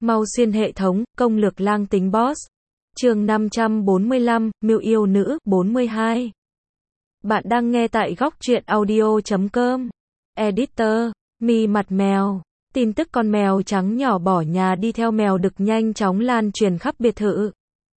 Mau xuyên hệ thống, công lược lang tính boss. Chương 545, Mưu yêu nữ, 42. Bạn đang nghe tại góc truyện audio.com. Editor, Mi mặt mèo. Tin tức con mèo trắng nhỏ bỏ nhà đi theo mèo đực nhanh chóng lan truyền khắp biệt thự.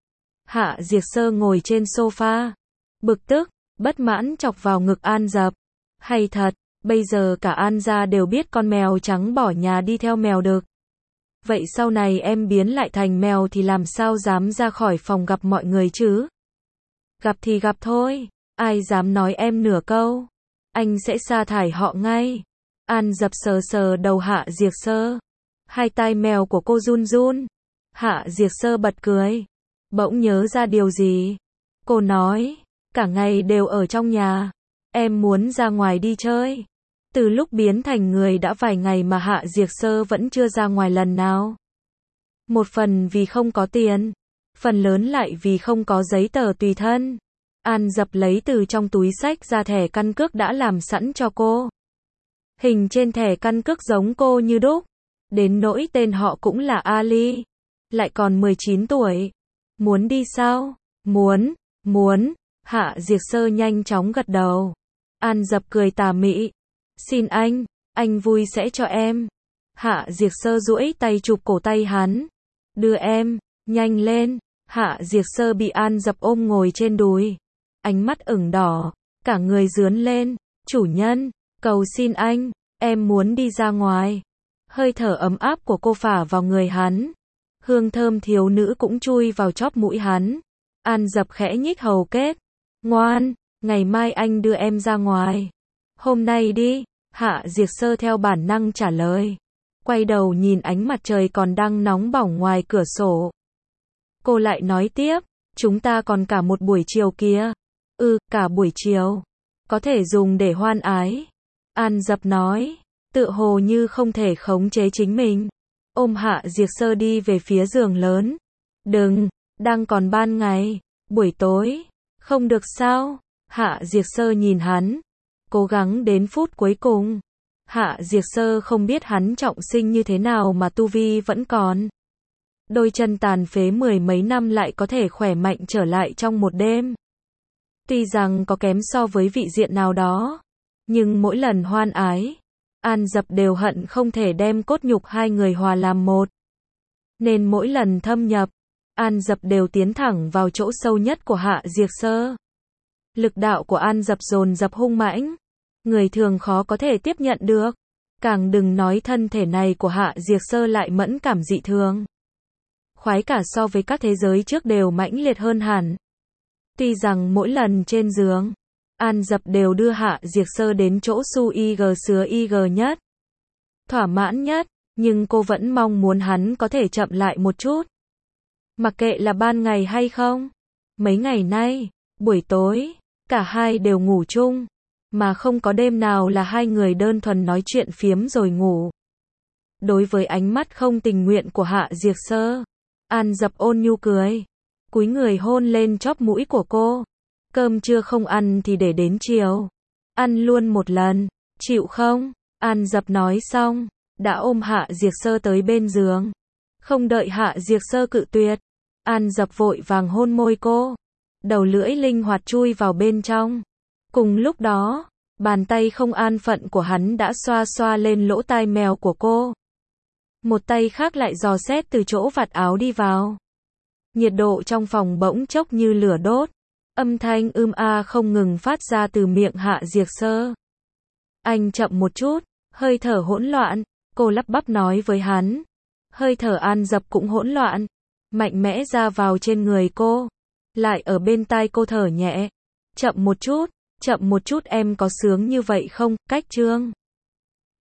Hạ Diệt Sơ ngồi trên sofa, bực tức, bất mãn chọc vào ngực An Dập. Hay thật, bây giờ cả An gia đều biết con mèo trắng bỏ nhà đi theo mèo đực. Vậy sau này em biến lại thành mèo thì làm sao dám ra khỏi phòng gặp mọi người chứ? Gặp thì gặp thôi, ai dám nói em nửa câu. Anh sẽ sa thải họ ngay. An Dập sờ sờ đầu Hạ Diệt Sơ. Hai tai mèo của cô run run. Hạ Diệt Sơ bật cười. Bỗng nhớ ra điều gì. Cô nói, cả ngày đều ở trong nhà. Em muốn ra ngoài đi chơi. Từ lúc biến thành người đã vài ngày mà Hạ Diệt Sơ vẫn chưa ra ngoài lần nào. Một phần vì không có tiền, phần lớn lại vì không có giấy tờ tùy thân. An Dập lấy từ trong túi xách ra thẻ căn cước đã làm sẵn cho cô. Hình trên thẻ căn cước giống cô như đúc. Đến nỗi tên họ cũng là Ali. Lại còn 19 tuổi. Muốn đi sao? Muốn. Hạ Diệt Sơ nhanh chóng gật đầu. An Dập cười tà mị. Xin anh vui sẽ cho em. Hạ Diệt Sơ duỗi tay chụp cổ tay hắn. Đưa em, nhanh lên. Hạ Diệt Sơ bị An Dập ôm ngồi trên đùi. Ánh mắt ửng đỏ, cả người rướn lên. Chủ nhân, cầu xin anh, em muốn đi ra ngoài. Hơi thở ấm áp của cô phả vào người hắn. Hương thơm thiếu nữ cũng chui vào chóp mũi hắn. An Dập khẽ nhích hầu kết. Ngoan, ngày mai anh đưa em ra ngoài. Hôm nay đi. Hạ Diệt Sơ theo bản năng trả lời. Quay đầu nhìn ánh mặt trời còn đang nóng bỏng ngoài cửa sổ. Cô lại nói tiếp, chúng ta còn cả một buổi chiều kia. Cả buổi chiều. Có thể dùng để hoan ái. An Dập nói, tựa hồ như không thể khống chế chính mình. Ôm Hạ Diệt Sơ đi về phía giường lớn. Đừng, đang còn ban ngày, buổi tối. Không được sao? Hạ Diệt Sơ nhìn hắn. Cố gắng đến phút cuối cùng. Hạ Diệt Sơ không biết hắn trọng sinh như thế nào mà tu vi vẫn còn. Đôi chân tàn phế mười mấy năm lại có thể khỏe mạnh trở lại trong một đêm. Tuy rằng có kém so với vị diện nào đó, nhưng mỗi lần hoan ái, An Dập đều hận không thể đem cốt nhục hai người hòa làm một. Nên mỗi lần thâm nhập, An Dập đều tiến thẳng vào chỗ sâu nhất của Hạ Diệt Sơ. Lực đạo của An Dập dồn dập hung mãnh, người thường khó có thể tiếp nhận được. Càng đừng nói thân thể này của Hạ Diệt Sơ lại mẫn cảm dị thường. Khoái cả so với các thế giới trước đều mãnh liệt hơn hẳn. Tuy rằng mỗi lần trên giường, An Dập đều đưa Hạ Diệt Sơ đến chỗ su IG sứa IG nhất. Thỏa mãn nhất, nhưng cô vẫn mong muốn hắn có thể chậm lại một chút. Mặc kệ là ban ngày hay không. Mấy ngày nay, buổi tối, cả hai đều ngủ chung. Mà không có đêm nào là hai người đơn thuần nói chuyện phiếm rồi ngủ. Đối với ánh mắt không tình nguyện của Hạ Diệt Sơ, An Dập ôn nhu cười. Cúi người hôn lên chóp mũi của cô. Cơm trưa không ăn thì để đến chiều. Ăn luôn một lần, chịu không? An Dập nói xong, đã ôm Hạ Diệt Sơ tới bên giường. Không đợi Hạ Diệt Sơ cự tuyệt, An Dập vội vàng hôn môi cô. Đầu lưỡi linh hoạt chui vào bên trong. Cùng lúc đó, bàn tay không an phận của hắn đã xoa xoa lên lỗ tai mèo của cô. Một tay khác lại dò xét từ chỗ vạt áo đi vào. Nhiệt độ trong phòng bỗng chốc như lửa đốt. Âm thanh a không ngừng phát ra từ miệng Hạ Diệt Sơ. Anh chậm một chút, hơi thở hỗn loạn, cô lắp bắp nói với hắn. Hơi thở An Dập cũng hỗn loạn, mạnh mẽ ra vào trên người cô. Lại ở bên tai cô thở nhẹ. Chậm một chút em có sướng như vậy không? Cách chương